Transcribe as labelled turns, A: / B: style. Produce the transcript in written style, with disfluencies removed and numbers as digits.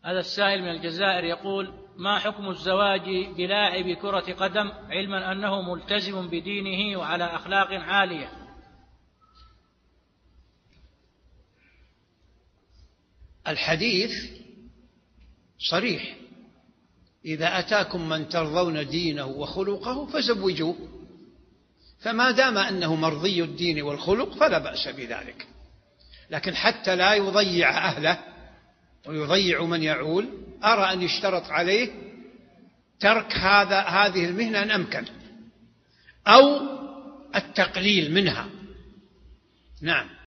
A: هذا السائل من الجزائر يقول: ما حكم الزواج بلاعب كرة قدم علما أنه ملتزم بدينه وعلى أخلاق عالية؟
B: الحديث صريح: إذا أتاكم من ترضون دينه وخلقه فزوجوه. فما دام أنه مرضي الدين والخلق فلا بأس بذلك، لكن حتى لا يضيع أهله ويضيع من يعول، أرى أن يشترط عليه ترك هذه المهنة إن أمكن، أو التقليل منها. نعم.